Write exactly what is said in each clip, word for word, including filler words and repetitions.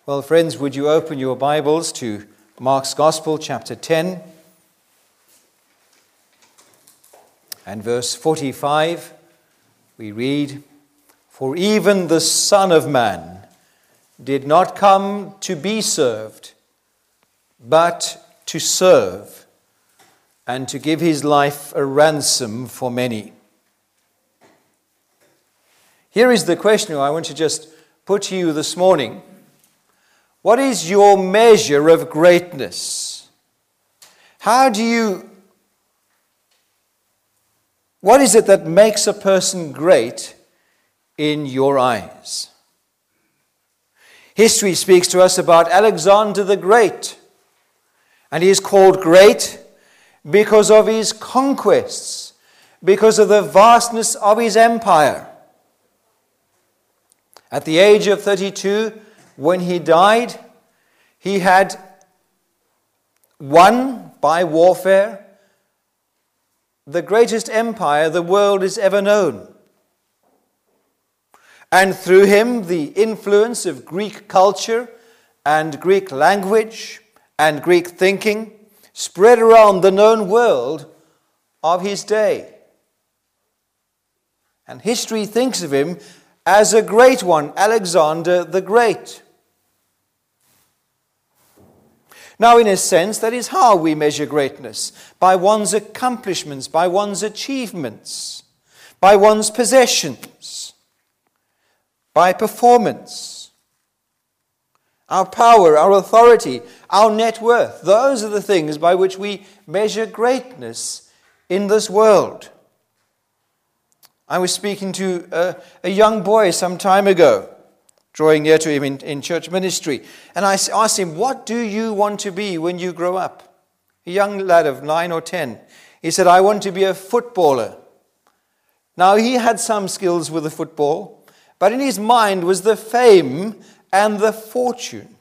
Well, friends, would you open your Bibles to Mark's Gospel, chapter ten, and verse forty-five. We read, "For even the Son of Man did not come to be served, but to serve, and to give his life a ransom for many." Here is the question I want to just put to you this morning. What is your measure of greatness? How do you, what is it that makes a person great in your eyes? History speaks to us about Alexander the Great, and he is called great because of his conquests, because of the vastness of his empire. At the age of thirty-two, when he died, he had won by warfare the greatest empire the world has ever known. And through him, the influence of Greek culture and Greek language and Greek thinking spread around the known world of his day. And history thinks of him as a great one, Alexander the Great. Now, in a sense, that is how we measure greatness, by one's accomplishments, by one's achievements, by one's possessions, by performance. Our power, our authority, our net worth, those are the things by which we measure greatness in this world. I was speaking to a, a young boy some time ago, drawing near to him in, in church ministry. And I asked him, "What do you want to be when you grow up?" A young lad of nine or ten. He said, "I want to be a footballer." Now, he had some skills with the football, but in his mind was the fame and the fortune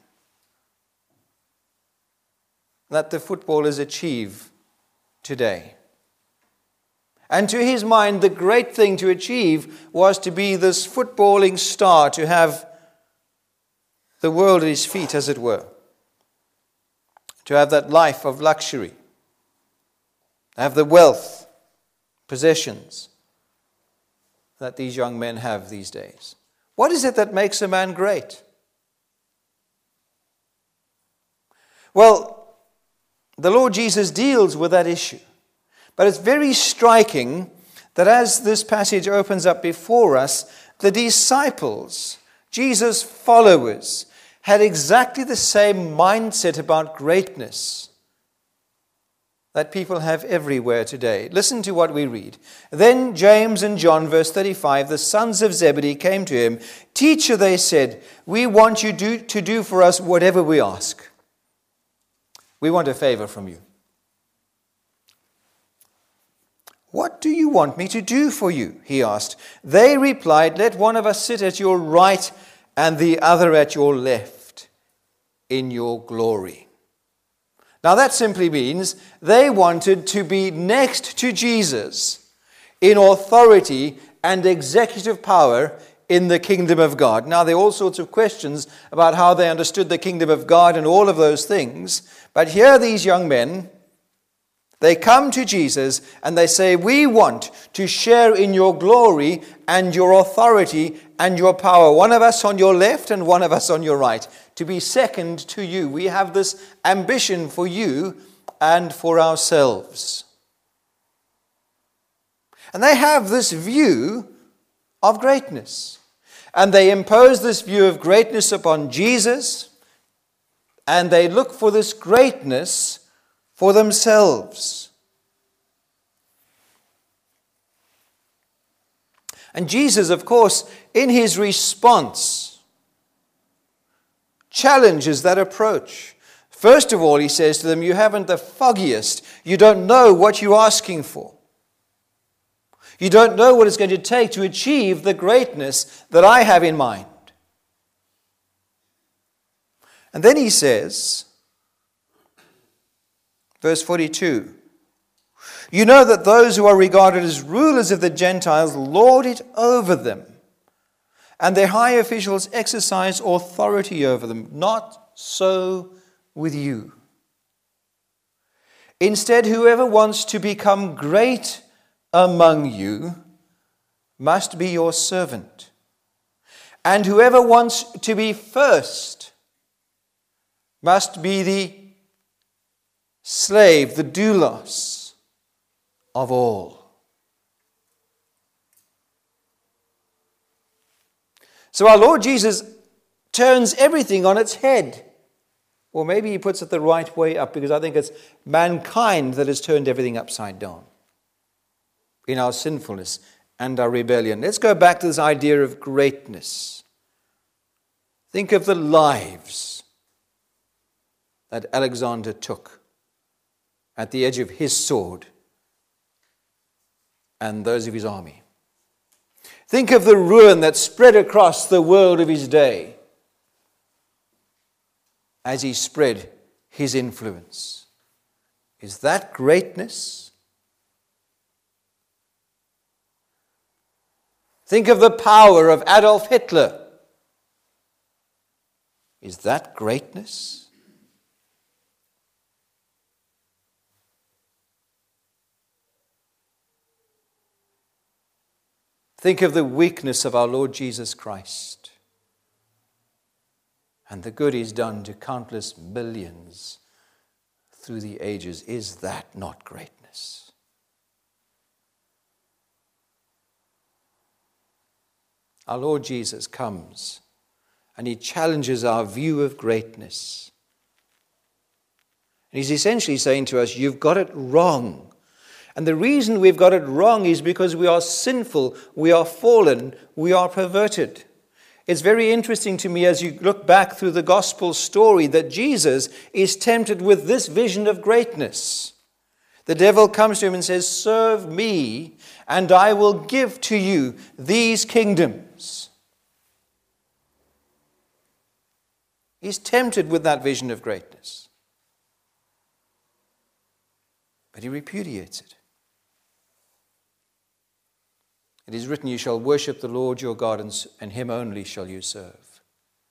that the footballers achieve today. And to his mind, the great thing to achieve was to be this footballing star, to have the world at his feet, as it were. To have that life of luxury. To have the wealth, possessions that these young men have these days. What is it that makes a man great? Well, the Lord Jesus deals with that issue. But it's very striking that as this passage opens up before us, the disciples, Jesus' followers, had exactly the same mindset about greatness that people have everywhere today. Listen to what we read. "Then James and John," verse thirty-five, "the sons of Zebedee came to him. 'Teacher,' they said, 'we want you do, to do for us whatever we ask.'" We want a favor from you. "What do you want me to do for you?" he asked. They replied, "Let one of us sit at your right and the other at your left in your glory." Now that simply means they wanted to be next to Jesus in authority and executive power in the kingdom of God. Now there are all sorts of questions about how they understood the kingdom of God and all of those things. But here these young men, they come to Jesus and they say, "We want to share in your glory and your authority and your power. One of us on your left and one of us on your right. To be second to you. We have this ambition for you and for ourselves." And they have this view of greatness. And they impose this view of greatness upon Jesus. And they look for this greatness for themselves. And Jesus, of course, in his response, challenges that approach. First of all, he says to them, "You haven't the foggiest. You don't know what you're asking for. You don't know what it's going to take to achieve the greatness that I have in mind." And then he says, verse forty-two, "You know that those who are regarded as rulers of the Gentiles lord it over them, and their high officials exercise authority over them. Not so with you. Instead, whoever wants to become great among you must be your servant. And whoever wants to be first must be the slave, the doulos of all. So our Lord Jesus turns everything on its head. Or maybe he puts it the right way up, because I think it's mankind that has turned everything upside down in our sinfulness and our rebellion. Let's go back to this idea of greatness. Think of the lives that Alexander took at the edge of his sword and those of his army. Think of the ruin that spread across the world of his day as he spread his influence. Is that greatness? Think of the power of Adolf Hitler. Is that greatness? Think of the weakness of our Lord Jesus Christ and the good he's done to countless millions through the ages. Is that not greatness? Our Lord Jesus comes and he challenges our view of greatness. And he's essentially saying to us, you've got it wrong. And the reason we've got it wrong is because we are sinful, we are fallen, we are perverted. It's very interesting to me as you look back through the gospel story that Jesus is tempted with this vision of greatness. The devil comes to him and says, serve me and I will give to you these kingdoms. He's tempted with that vision of greatness. But he repudiates it. It is written, you shall worship the Lord your God, and him only shall you serve.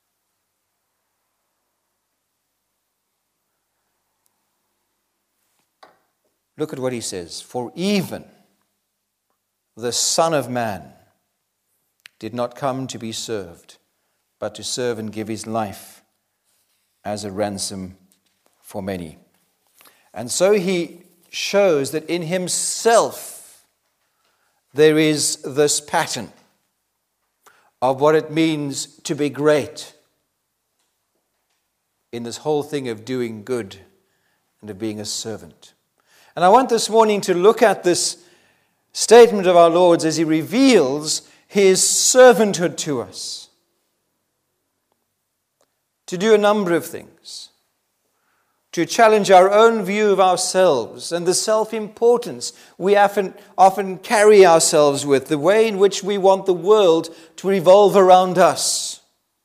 Look at what he says. For even the Son of Man did not come to be served, but to serve and give his life as a ransom for many. And so he shows that in himself there is this pattern of what it means to be great in this whole thing of doing good and of being a servant. And I want this morning to look at this statement of our Lord's as he reveals his servanthood to us, to do a number of things. To challenge our own view of ourselves and the self-importance we often, often carry ourselves with, the way in which we want the world to revolve around us,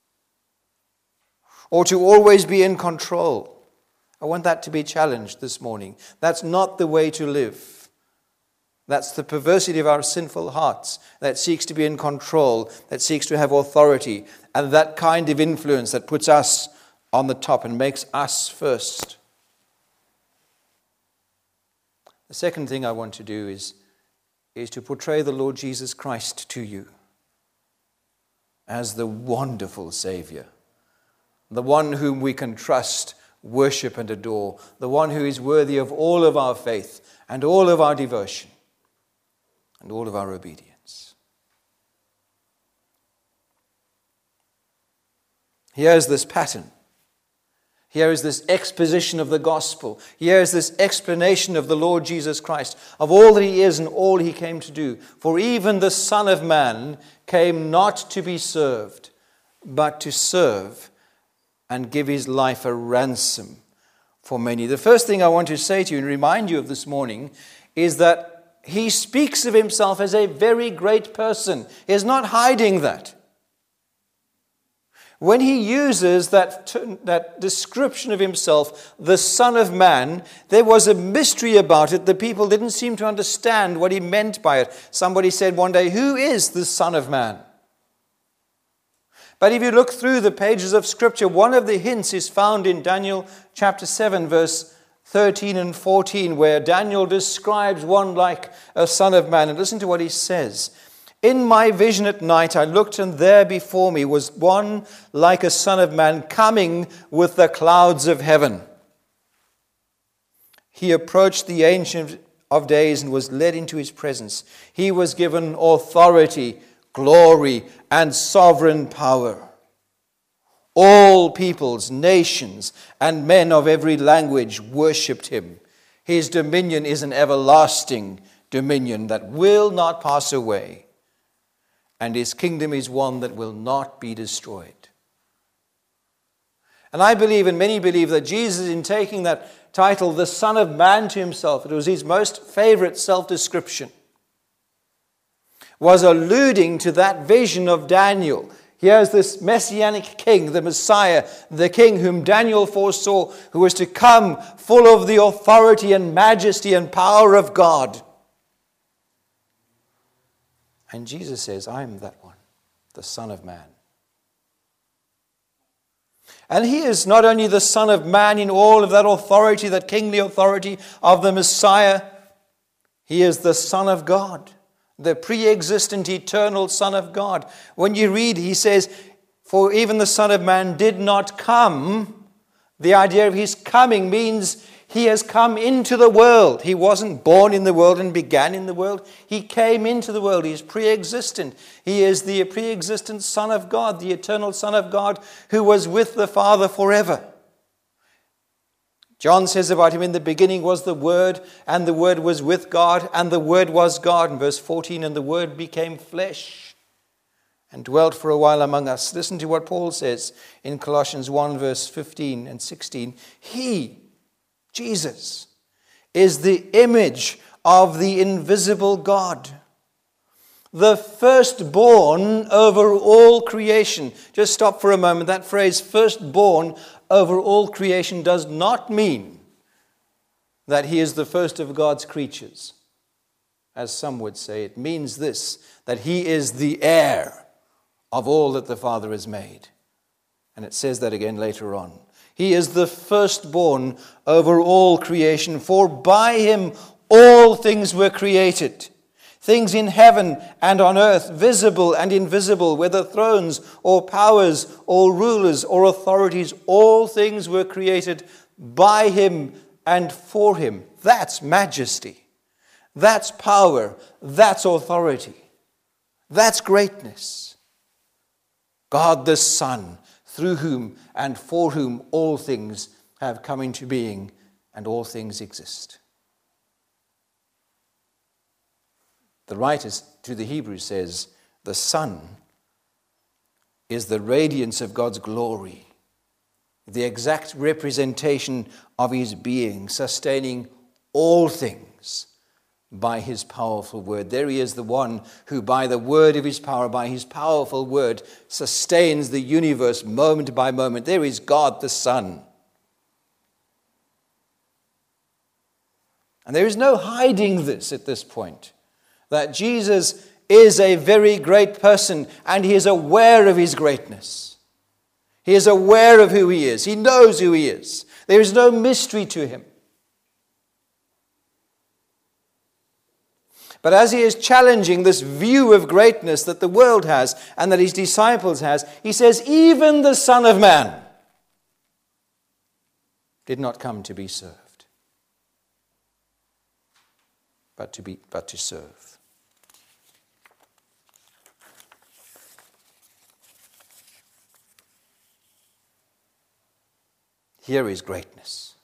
or to always be in control. I want that to be challenged this morning. That's not the way to live. That's the perversity of our sinful hearts that seeks to be in control, that seeks to have authority, and that kind of influence that puts us on the top and makes us first. The second thing I want to do is, is to portray the Lord Jesus Christ to you as the wonderful Savior, the one whom we can trust, worship and adore, the one who is worthy of all of our faith and all of our devotion and all of our obedience. Here's this pattern. Here is this exposition of the gospel. Here is this explanation of the Lord Jesus Christ, of all that he is and all he came to do. For even the Son of Man came not to be served, but to serve and give his life a ransom for many. The first thing I want to say to you and remind you of this morning is that he speaks of himself as a very great person. He is not hiding that. When he uses that, that description of himself, the Son of Man, there was a mystery about it. The people didn't seem to understand what he meant by it. Somebody said one day, who is the Son of Man? But if you look through the pages of Scripture, one of the hints is found in Daniel chapter seven, verse thirteen and fourteen, where Daniel describes one like a son of man. And listen to what he says. In my vision at night I looked, and there before me was one like a son of man coming with the clouds of heaven. He approached the Ancient of Days and was led into his presence. He was given authority, glory, and sovereign power. All peoples, nations, and men of every language worshipped him. His dominion is an everlasting dominion that will not pass away, and his kingdom is one that will not be destroyed. And I believe, and many believe, that Jesus, in taking that title, the Son of Man, to himself, it was his most favorite self-description, was alluding to that vision of Daniel. Here's this messianic king, the Messiah, the king whom Daniel foresaw, who was to come full of the authority and majesty and power of God. And Jesus says, I am that one, the Son of Man. And he is not only the Son of Man in all of that authority, that kingly authority of the Messiah, he is the Son of God, the pre-existent, eternal Son of God. When you read, he says, for even the Son of Man did not come. The idea of his coming means he has come into the world. He wasn't born in the world and began in the world. He came into the world. He is pre-existent. He is the pre-existent Son of God, the eternal Son of God, who was with the Father forever. John says about him, in the beginning was the Word, and the Word was with God, and the Word was God. In verse fourteen, and the Word became flesh and dwelt for a while among us. Listen to what Paul says in Colossians one, verse fifteen and sixteen. He, Jesus, is the image of the invisible God, the firstborn over all creation. Just stop for a moment. That phrase, firstborn over all creation, does not mean that he is the first of God's creatures, as some would say. It means this, that he is the heir of all that the Father has made. And it says that again later on. He is the firstborn over all creation, for by him all things were created. Things in heaven and on earth, visible and invisible, whether thrones or powers or rulers or authorities, all things were created by him and for him. That's majesty. That's power. That's authority. That's greatness. God the Son, through whom and for whom all things have come into being and all things exist. The writer to the Hebrews says, the Son is the radiance of God's glory, the exact representation of his being, sustaining all things by his powerful word. There he is, the one who by the word of his power, by his powerful word, sustains the universe moment by moment. There is God the Son. And there is no hiding this at this point, that Jesus is a very great person and he is aware of his greatness. He is aware of who he is. He knows who he is. There is no mystery to him. But as he is challenging this view of greatness that the world has and that his disciples has, he says, even the Son of Man did not come to be served, but to be, but to serve. Here is greatness.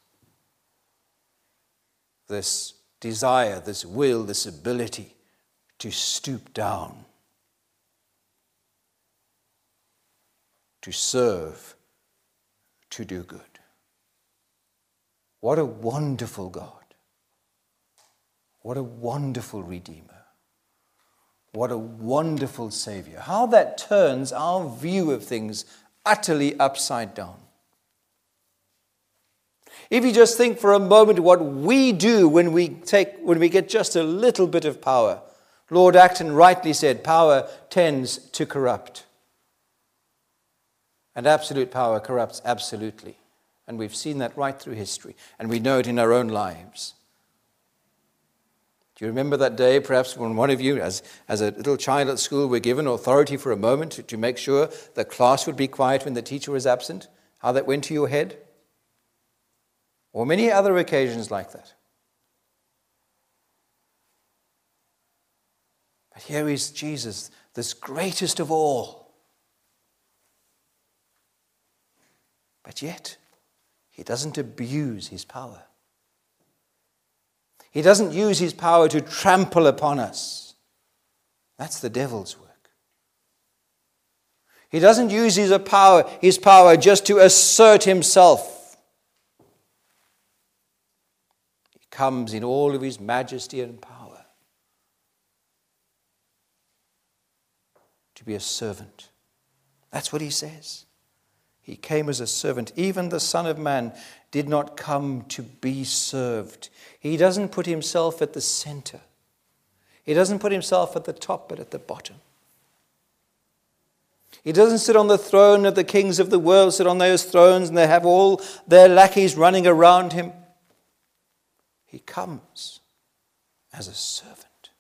This desire, this will, this ability to stoop down, to serve, to do good. What a wonderful God. What a wonderful Redeemer. What a wonderful Savior. How that turns our view of things utterly upside down. If you just think for a moment what we do when we take, when we get just a little bit of power. Lord Acton rightly said, power tends to corrupt. And absolute power corrupts absolutely. And we've seen that right through history. And we know it in our own lives. Do you remember that day, perhaps when one of you, as, as a little child at school, were given authority for a moment to, to make sure the class would be quiet when the teacher was absent? How that went to your head? Or many other occasions like that. But here is Jesus, this greatest of all. But yet, he doesn't abuse his power. He doesn't use his power to trample upon us. That's the devil's work. He doesn't use his power, his power just to assert himself. He comes in all of his majesty and power to be a servant. That's what he says. He came as a servant. Even the Son of Man did not come to be served. He doesn't put himself at the center. He doesn't put himself at the top, but at the bottom. He doesn't sit on the throne that the kings of the world sit on those thrones and they have all their lackeys running around him. He comes as a servant.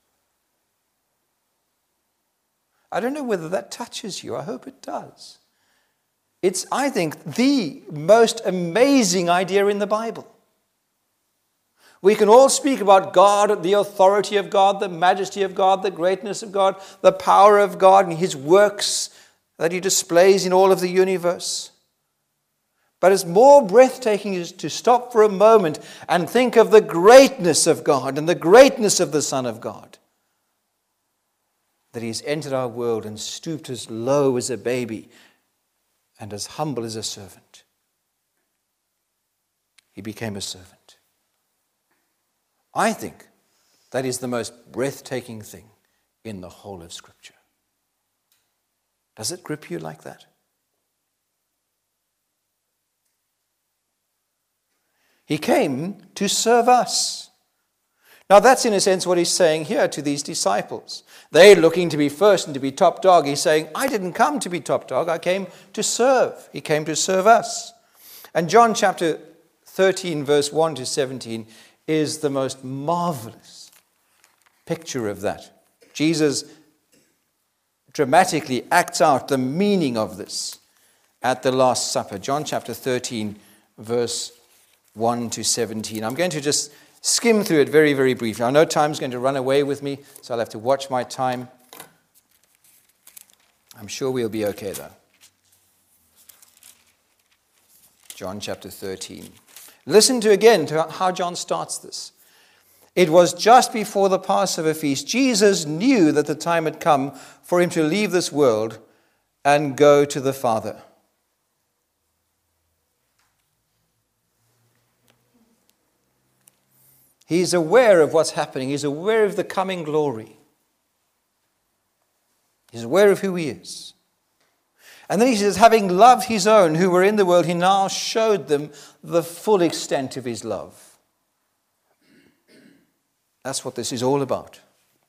I don't know whether that touches you. I hope it does. It's, I think, the most amazing idea in the Bible. We can all speak about God, the authority of God, the majesty of God, the greatness of God, the power of God, and his works that he displays in all of the universe. But it's more breathtaking to stop for a moment and think of the greatness of God and the greatness of the Son of God. That he's entered our world and stooped as low as a baby and as humble as a servant. He became a servant. I think that is the most breathtaking thing in the whole of Scripture. Does it grip you like that? He came to serve us. Now that's in a sense what he's saying here to these disciples. They're looking to be first and to be top dog. He's saying, I didn't come to be top dog. I came to serve. He came to serve us. And John chapter thirteen, verse one to seventeen is the most marvelous picture of that. Jesus dramatically acts out the meaning of this at the Last Supper. John chapter thirteen, verse one to seventeen. I'm going to just skim through it very, very briefly. I know time's going to run away with me, so I'll have to watch my time. I'm sure we'll be okay, though. John chapter thirteen. Listen to again to how John starts this. It was just before the Passover feast. Jesus knew that the time had come for him to leave this world and go to the Father. He's aware of what's happening. He's aware of the coming glory. He's aware of who he is. And then he says, having loved his own who were in the world, he now showed them the full extent of his love. That's what this is all about.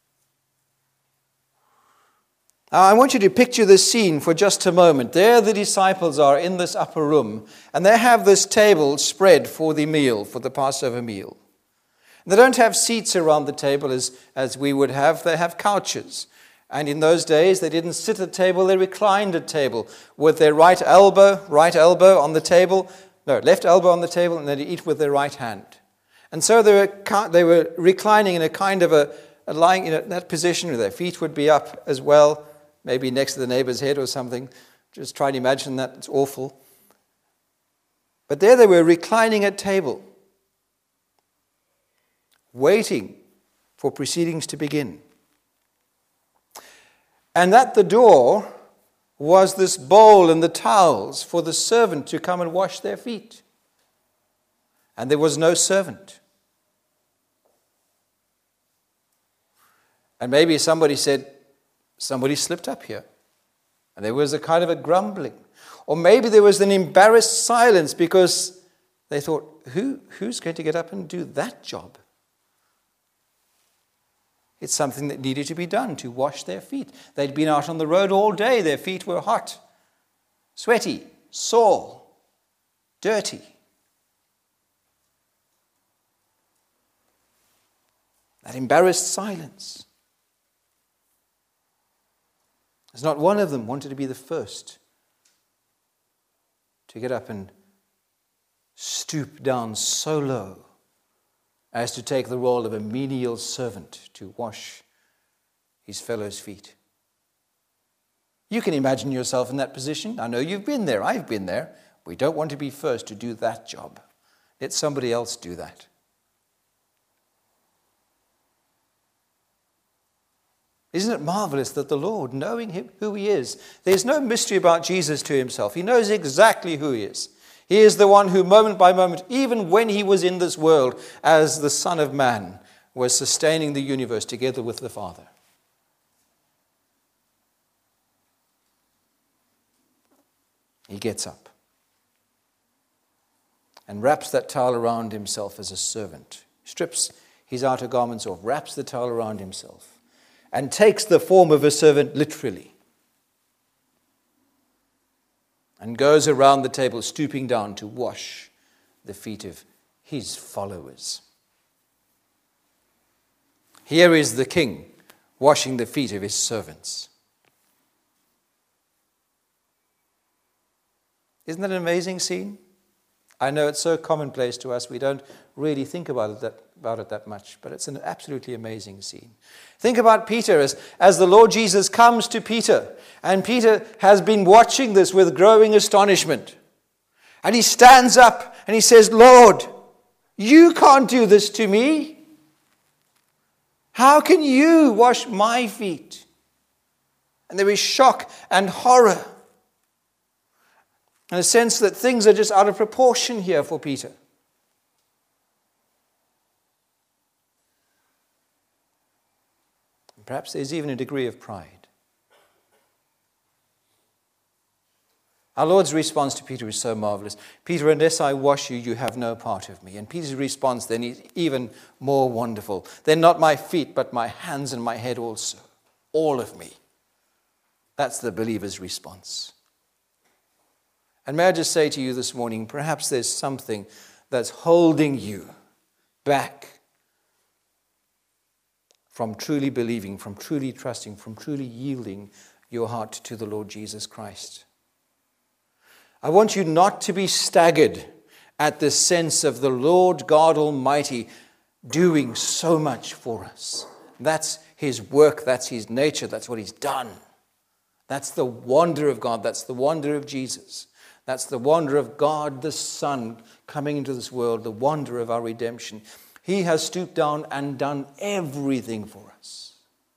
Now, I want you to picture this scene for just a moment. There the disciples are in this upper room, and they have this table spread for the meal, for the Passover meal. They don't have seats around the table as, as we would have. They have couches. And in those days, they didn't sit at a table, they reclined at table with their right elbow, right elbow on the table, no, left elbow on the table, and they'd eat with their right hand. And so they were, they were reclining in a kind of a, a lying in a, that position where their feet would be up as well, maybe next to the neighbor's head or something. Just try to imagine that. It's awful. But there they were reclining at table, waiting for proceedings to begin. And at the door was this bowl and the towels for the servant to come and wash their feet. And there was no servant. And maybe somebody said, somebody slipped up here. And there was a kind of a grumbling. Or maybe there was an embarrassed silence because they thought, Who, who's going to get up and do that job? It's something that needed to be done, to wash their feet. They'd been out on the road all day. Their feet were hot. sweaty, sore, dirty. That embarrassed silence. There's not one of them wanted to be the first to get up and stoop down so low as to take the role of a menial servant to wash his fellow's feet. You can imagine yourself in that position. I know you've been there. I've been there. We don't want to be first to do that job. Let somebody else do that. Isn't it marvelous that the Lord, knowing him, who he is, there's no mystery about Jesus to himself. He knows exactly who he is. He is the one who moment by moment, even when he was in this world as the Son of Man, was sustaining the universe together with the Father. He gets up and wraps that towel around himself as a servant, strips his outer garments off, wraps the towel around himself, and takes the form of a servant literally, and goes around the table stooping down to wash the feet of his followers. Here is the king washing the feet of his servants. Isn't that an amazing scene? I know it's so commonplace to us, we don't really think about it that, about it that much, but it's an absolutely amazing scene. Think about Peter as, as the Lord Jesus comes to Peter, and Peter has been watching this with growing astonishment. And he stands up and he says, Lord, you can't do this to me. How can you wash my feet? And there is shock and horror, and a sense that things are just out of proportion here for Peter. And perhaps there's even a degree of pride. Our Lord's response to Peter is so marvelous. Peter, unless I wash you, you have no part of me. And Peter's response then is even more wonderful. They're not my feet, but my hands and my head also. All of me. That's the believer's response. And may I just say to you this morning, perhaps there's something that's holding you back from truly believing, from truly trusting, from truly yielding your heart to the Lord Jesus Christ. I want you not to be staggered at the sense of the Lord God Almighty doing so much for us. That's his work, that's his nature, that's what he's done. That's the wonder of God, that's the wonder of Jesus. That's the wonder of God the Son coming into this world, the wonder of our redemption. He has stooped down and done everything for us.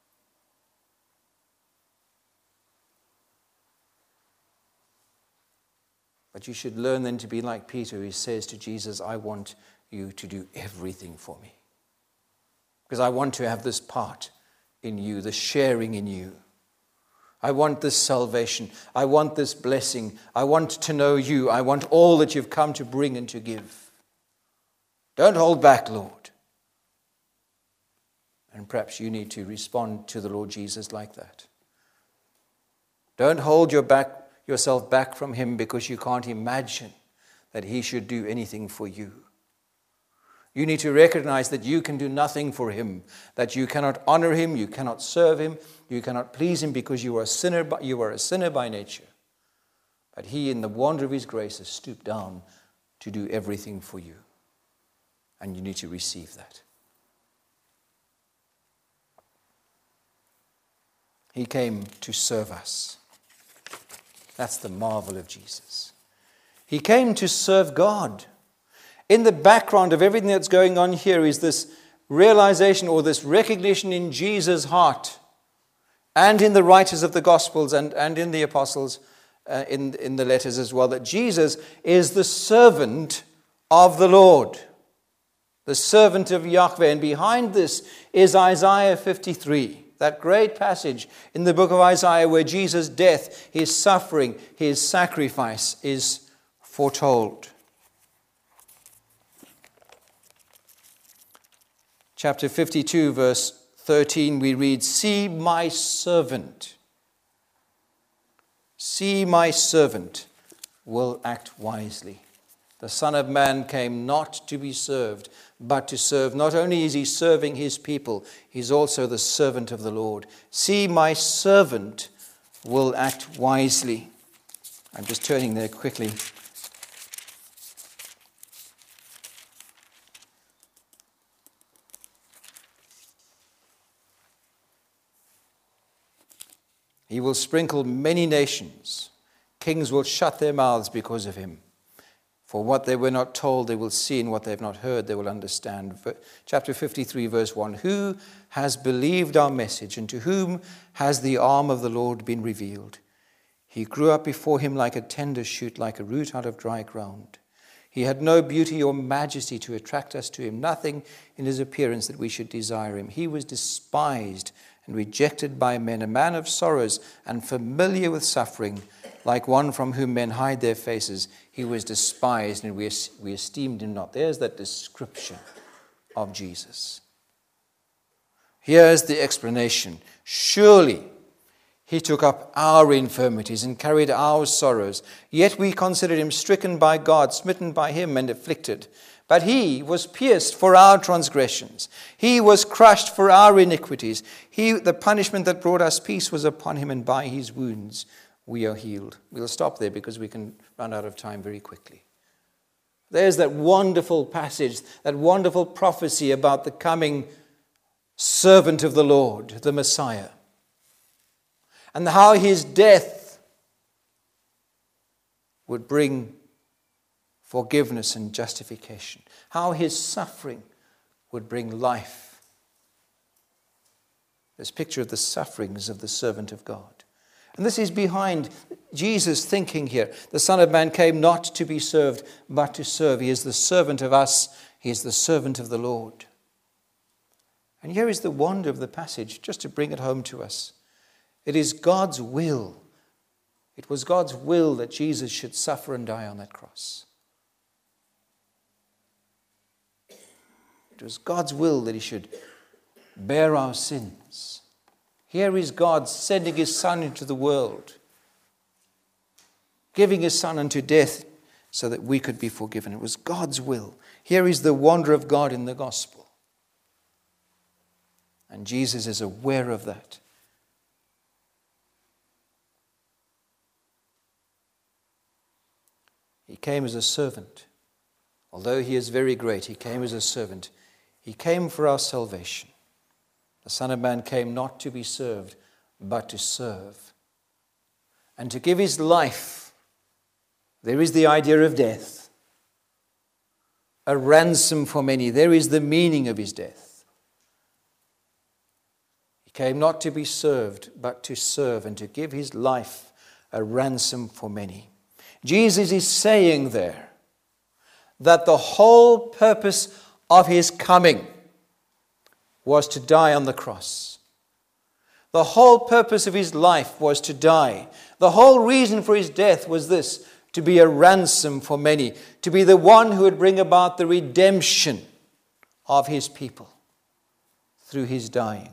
But you should learn then to be like Peter, who says to Jesus, I want you to do everything for me. Because I want to have this part in you, the sharing in you. I want this salvation. I want this blessing. I want to know you. I want all that you've come to bring and to give. Don't hold back, Lord. And perhaps you need to respond to the Lord Jesus like that. Don't hold your back, yourself back from him because you can't imagine that he should do anything for you. You need to recognize that you can do nothing for him, that you cannot honor him, you cannot serve him, you cannot please him because you are a sinner, you are a sinner by nature. But he, in the wonder of his grace, has stooped down to do everything for you. And you need to receive that. He came to serve us. That's the marvel of Jesus. He came to serve God. In the background of everything that's going on here is this realization or this recognition in Jesus' heart and in the writers of the Gospels and, and in the apostles, uh, in, in the letters as well, that Jesus is the servant of the Lord, the servant of Yahweh. And behind this is Isaiah fifty-three, that great passage in the book of Isaiah where Jesus' death, his suffering, his sacrifice is foretold. Chapter fifty-two, verse thirteen, we read, "See my servant." See, my servant will act wisely. The Son of Man came not to be served, but to serve. Not only is he serving his people, he's also the servant of the Lord. See, my servant will act wisely. I'm just turning there quickly. He will sprinkle many nations. Kings will shut their mouths because of him. For what they were not told, they will see, and what they have not heard, they will understand. Chapter fifty-three, verse one. Who has believed our message, and to whom has the arm of the Lord been revealed? He grew up before him like a tender shoot, like a root out of dry ground. He had no beauty or majesty to attract us to him, nothing in his appearance that we should desire him. He was despised and rejected by men, a man of sorrows and familiar with suffering, like one from whom men hide their faces. He was despised, and we, we esteemed him not. There's that description of Jesus. Here's the explanation. Surely he took up our infirmities and carried our sorrows, yet we considered him stricken by God, smitten by him, and afflicted. But he was pierced for our transgressions. He was crushed for our iniquities. He, the punishment that brought us peace was upon him, and by his wounds we are healed. We'll stop there because we can run out of time very quickly. There's that wonderful passage, that wonderful prophecy about the coming servant of the Lord, the Messiah, and how his death would bring forgiveness and justification. How his suffering would bring life. This picture of the sufferings of the servant of God. And this is behind Jesus' thinking here. The Son of Man came not to be served, but to serve. He is the servant of us. He is the servant of the Lord. And here is the wonder of the passage, just to bring it home to us. It is God's will. It was God's will that Jesus should suffer and die on that cross. It was God's will that he should bear our sins. Here is God sending his Son into the world, giving his Son unto death so that we could be forgiven. It was God's will. Here is the wonder of God in the gospel. And Jesus is aware of that. He came as a servant. Although he is very great, he came as a servant. He came for our salvation. The Son of Man came not to be served, but to serve, and to give his life. There is the idea of death. A ransom for many. There is the meaning of his death. He came not to be served, but to serve, and to give his life a ransom for many. Jesus is saying there that the whole purpose of his coming was to die on the cross. The whole purpose of his life was to die. The whole reason for his death was this: to be a ransom for many, to be the one who would bring about the redemption of his people through his dying.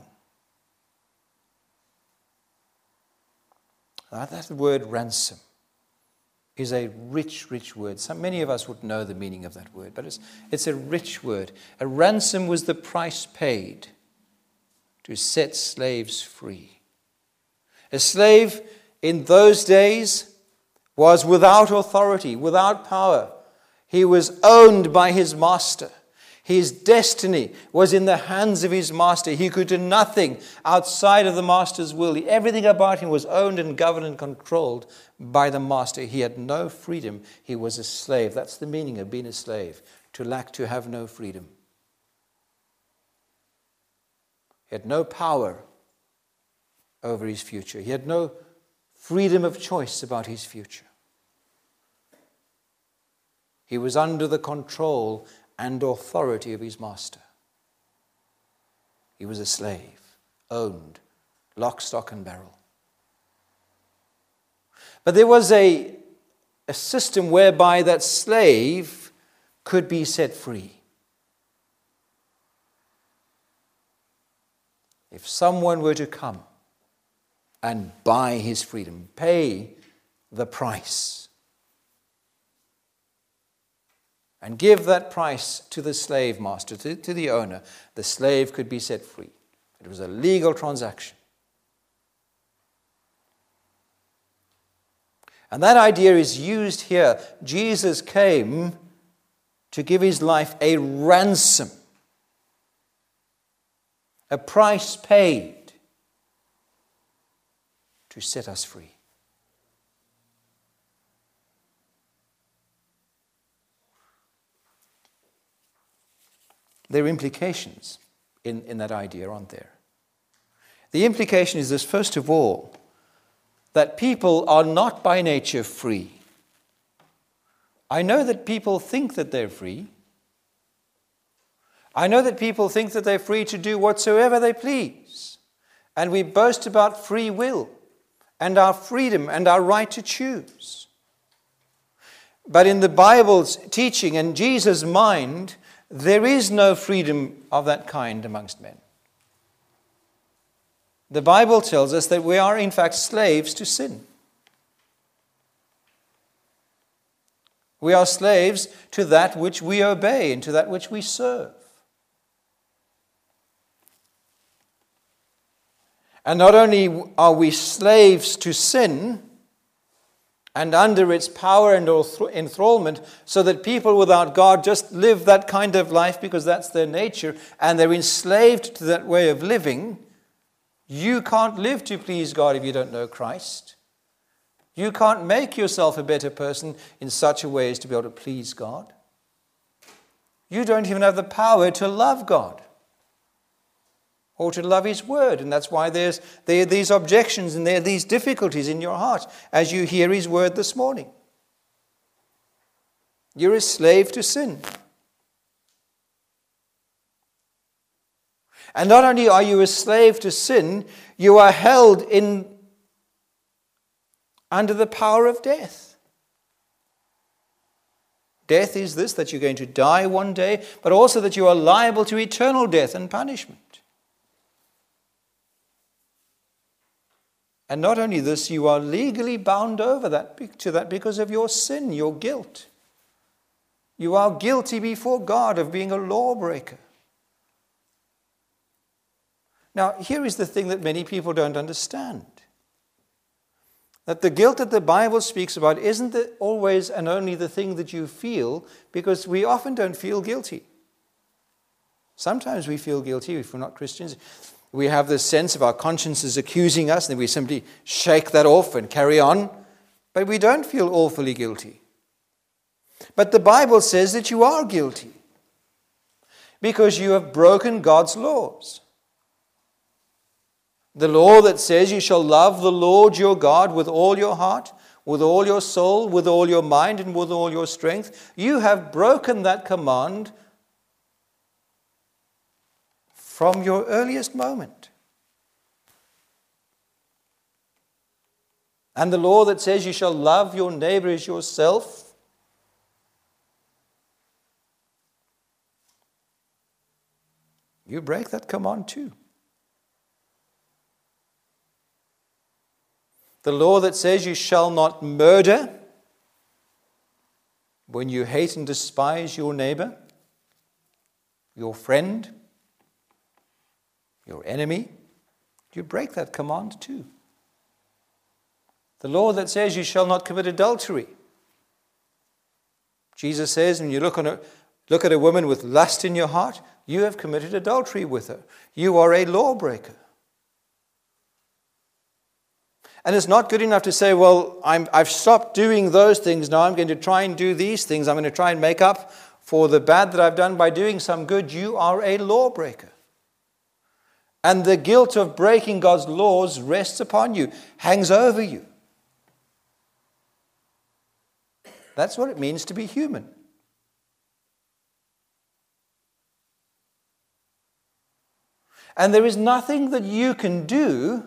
Now, that word ransom is a rich, rich word. So many of us would know the meaning of that word, but it's, it's a rich word. A ransom was the price paid to set slaves free. A slave in those days was without authority, without power. He was owned by his master. His destiny was in the hands of his master. He could do nothing outside of the master's will. Everything about him was owned and governed and controlled by the master. He had no freedom. He was a slave. That's the meaning of being a slave, to lack, to have no freedom. He had no power over his future. He had no freedom of choice about his future. He was under the control and authority of his master. He was a slave, owned, lock, stock, and barrel. But there was a, a system whereby that slave could be set free. If someone were to come and buy his freedom, pay the price. And give that price to the slave master, to, to the owner. The slave could be set free. It was a legal transaction. And that idea is used here. Jesus came to give his life a ransom, a price paid to set us free. There are implications in, in that idea, aren't there? The implication is this, first of all, that people are not by nature free. I know that people think that they're free. I know that people think that they're free to do whatsoever they please. And we boast about free will and our freedom and our right to choose. But in the Bible's teaching and Jesus' mind, there is no freedom of that kind amongst men. The Bible tells us that we are in fact slaves to sin. We are slaves to that which we obey and to that which we serve. And not only are we slaves to sin and under its power and enthrallment, so that people without God just live that kind of life because that's their nature and they're enslaved to that way of living. You can't live to please God if you don't know Christ. You can't make yourself a better person in such a way as to be able to please God. You don't even have the power to love God or to love his word. And that's why there's, there are these objections and there are these difficulties in your heart as you hear his word this morning. You're a slave to sin. And not only are you a slave to sin, you are held in under the power of death. Death is this, that you're going to die one day, but also that you are liable to eternal death and punishment. And not only this, you are legally bound over that to that because of your sin, your guilt. You are guilty before God of being a lawbreaker. Now, here is the thing that many people don't understand. That the guilt that the Bible speaks about isn't always and only the thing that you feel, because we often don't feel guilty. Sometimes we feel guilty if we're not Christians. We have this sense of our consciences accusing us, and we simply shake that off and carry on. But we don't feel awfully guilty. But the Bible says that you are guilty because you have broken God's laws. The law that says you shall love the Lord your God with all your heart, with all your soul, with all your mind, and with all your strength. You have broken that command from your earliest moment. And the law that says you shall love your neighbor as yourself, you break that command too. The law that says you shall not murder, when you hate and despise your neighbor, your friend, your enemy, you break that command too. The law that says you shall not commit adultery. Jesus says when you look, on a, look at a woman with lust in your heart, you have committed adultery with her. You are a lawbreaker. And it's not good enough to say, well, I'm, I've stopped doing those things. Now I'm going to try and do these things. I'm going to try and make up for the bad that I've done by doing some good. You are a lawbreaker. And the guilt of breaking God's laws rests upon you, hangs over you. That's what it means to be human. And there is nothing that you can do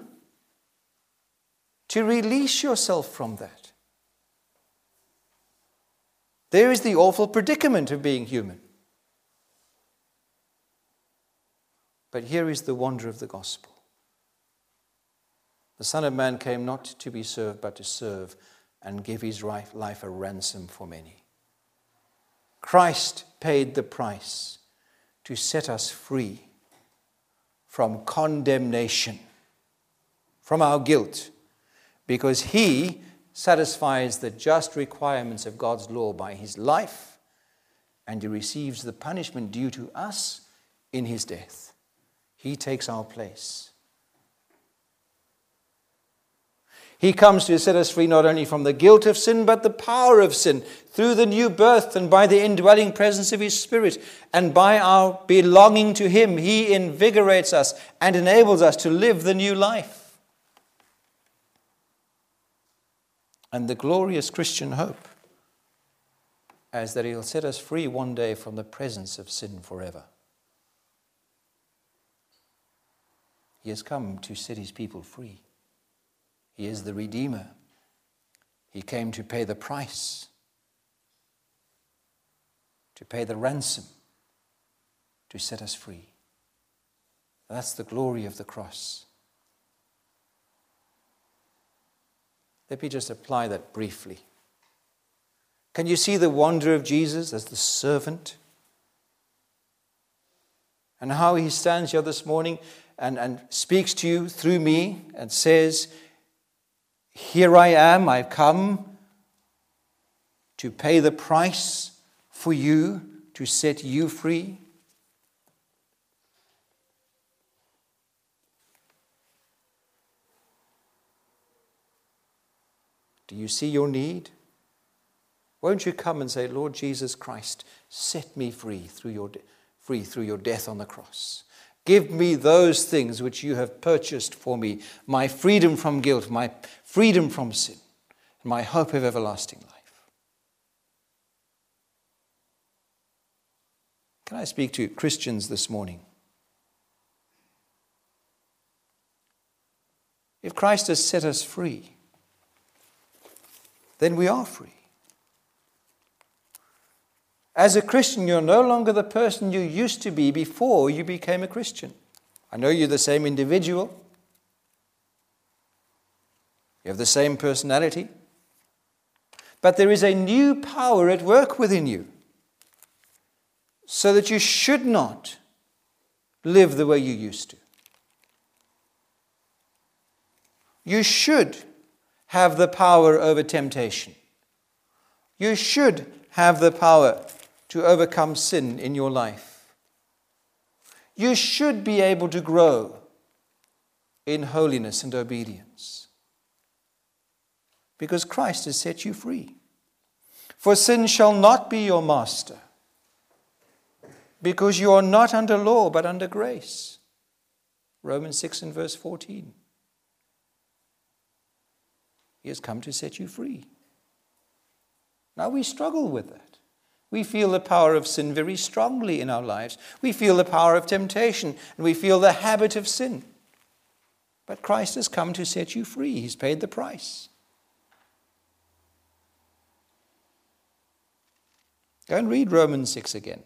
to release yourself from that. There is the awful predicament of being human. But here is the wonder of the gospel. The Son of Man came not to be served, but to serve and give his life a ransom for many. Christ paid the price to set us free from condemnation, from our guilt, because he satisfies the just requirements of God's law by his life, and he receives the punishment due to us in his death. He takes our place. He comes to set us free not only from the guilt of sin, but the power of sin through the new birth and by the indwelling presence of his Spirit. And by our belonging to him, he invigorates us and enables us to live the new life. And the glorious Christian hope is that he'll set us free one day from the presence of sin forever. He has come to set his people free. He is the Redeemer. He came to pay the price, to pay the ransom, to set us free. That's the glory of the cross. Let me just apply that briefly. Can you see the wonder of Jesus as the servant? And how he stands here this morning and, and speaks to you through me and says, "Here I am, I've come to pay the price for you, to set you free." Do you see your need? Won't you come and say, "Lord Jesus Christ, set me free through your de- free through your death on the cross. Give me those things which you have purchased for me, my freedom from guilt, my freedom from sin, and my hope of everlasting life." Can I speak to Christians this morning? If Christ has set us free, then we are free. As a Christian, you're no longer the person you used to be before you became a Christian. I know you're the same individual. You have the same personality. But there is a new power at work within you, so that you should not live the way you used to. You should have the power over temptation. You should have the power to overcome sin in your life. You should be able to grow in holiness and obedience, because Christ has set you free. For sin shall not be your master, because you are not under law but under grace. Romans six and verse fourteen. He has come to set you free. Now we struggle with that. We feel the power of sin very strongly in our lives. We feel the power of temptation, and we feel the habit of sin. But Christ has come to set you free. He's paid the price. Go and read Romans six again.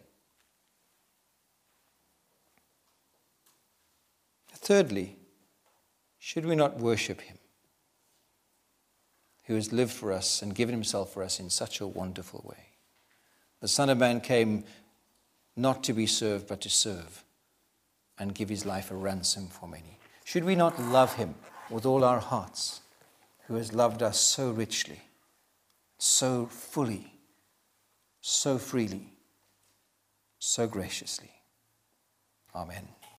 Thirdly, should we not worship him, who has lived for us and given himself for us in such a wonderful way? The Son of Man came not to be served, but to serve and give his life a ransom for many. Should we not love him with all our hearts, who has loved us so richly, so fully, so freely, so graciously? Amen.